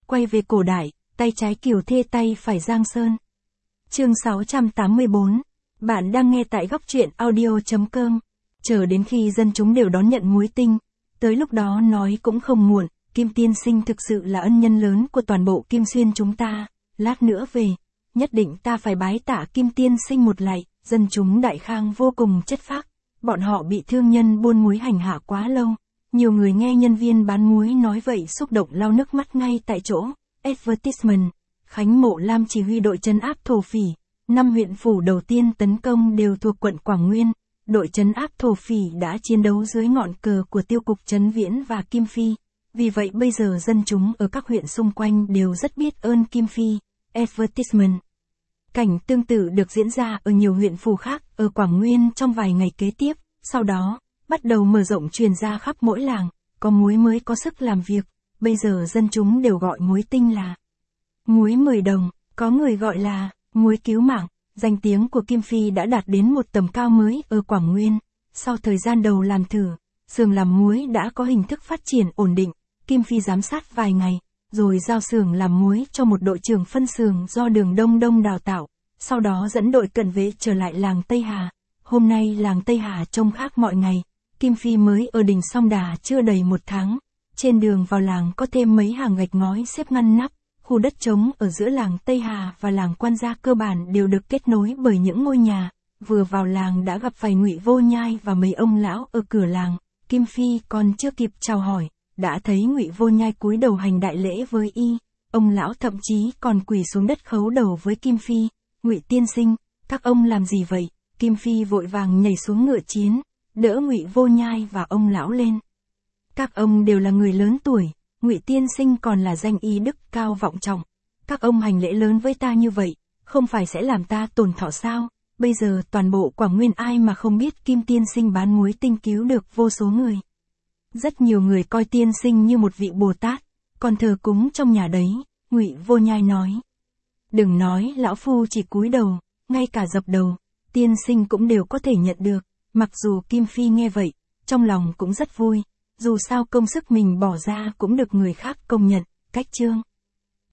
quay về cổ đại, tay trái Kiều Thê tay phải Giang Sơn. Chương 684. Bạn đang nghe tại góc truyện audio.com. Chờ đến khi dân chúng đều đón nhận muối tinh, tới lúc đó nói cũng không muộn, Kim tiên sinh thực sự là ân nhân lớn của toàn bộ Kim Xuyên chúng ta, lát nữa về, nhất định ta phải bái tạ Kim tiên sinh một lạy. Dân chúng Đại Khang vô cùng chất phác, bọn họ bị thương nhân buôn muối hành hạ quá lâu. Nhiều người nghe nhân viên bán muối nói vậy xúc động lau nước mắt ngay tại chỗ. Advertisement. Khánh Mộ Lam chỉ huy đội trấn áp thổ phỉ. 5 huyện phủ đầu tiên tấn công đều thuộc quận Quảng Nguyên. Đội trấn áp thổ phỉ đã chiến đấu dưới ngọn cờ của Tiêu cục Trấn Viễn và Kim Phi. Vì vậy bây giờ dân chúng ở các huyện xung quanh đều rất biết ơn Kim Phi. Advertisement. Cảnh tương tự được diễn ra ở nhiều huyện phủ khác ở Quảng Nguyên trong vài ngày kế tiếp, sau đó, bắt đầu mở rộng truyền ra khắp mỗi làng, có muối mới có sức làm việc, bây giờ dân chúng đều gọi muối tinh là muối 10 đồng, có người gọi là muối cứu mạng. Danh tiếng của Kim Phi đã đạt đến một tầm cao mới ở Quảng Nguyên. Sau thời gian đầu làm thử, xưởng làm muối đã có hình thức phát triển ổn định, Kim Phi giám sát vài ngày, rồi giao xưởng làm muối cho một đội trưởng phân xưởng do Đường Đông Đông đào tạo, sau đó dẫn đội cận vệ trở lại làng Tây Hà. Hôm nay làng Tây Hà trông khác mọi ngày, Kim Phi mới ở đỉnh Song Đà chưa đầy 1 tháng, trên đường vào làng có thêm mấy hàng gạch ngói xếp ngăn nắp, khu đất trống ở giữa làng Tây Hà và làng Quan Gia cơ bản đều được kết nối bởi những ngôi nhà. Vừa vào làng đã gặp phải Ngụy Vô Nhai và mấy ông lão ở cửa làng, Kim Phi còn chưa kịp chào hỏi, đã thấy Ngụy Vô Nhai cúi đầu hành đại lễ với y, ông lão thậm chí còn quỳ xuống đất khấu đầu với Kim Phi. Ngụy tiên sinh, các ông làm gì vậy? Kim Phi vội vàng nhảy xuống ngựa chiến, đỡ Ngụy Vô Nhai và ông lão lên. Các ông đều là người lớn tuổi, Ngụy tiên sinh còn là danh y đức cao vọng trọng. Các ông hành lễ lớn với ta như vậy, không phải sẽ làm ta tổn thọ sao? Bây giờ toàn bộ Quảng Nguyên ai mà không biết Kim tiên sinh bán muối tinh cứu được vô số người. Rất nhiều người coi tiên sinh như một vị Bồ Tát, còn thờ cúng trong nhà đấy. Ngụy Vô Nhai nói. Đừng nói lão phu chỉ cúi đầu, ngay cả dập đầu, tiên sinh cũng đều có thể nhận được. Mặc dù Kim Phi nghe vậy, trong lòng cũng rất vui, dù sao công sức mình bỏ ra cũng được người khác công nhận. Cách chương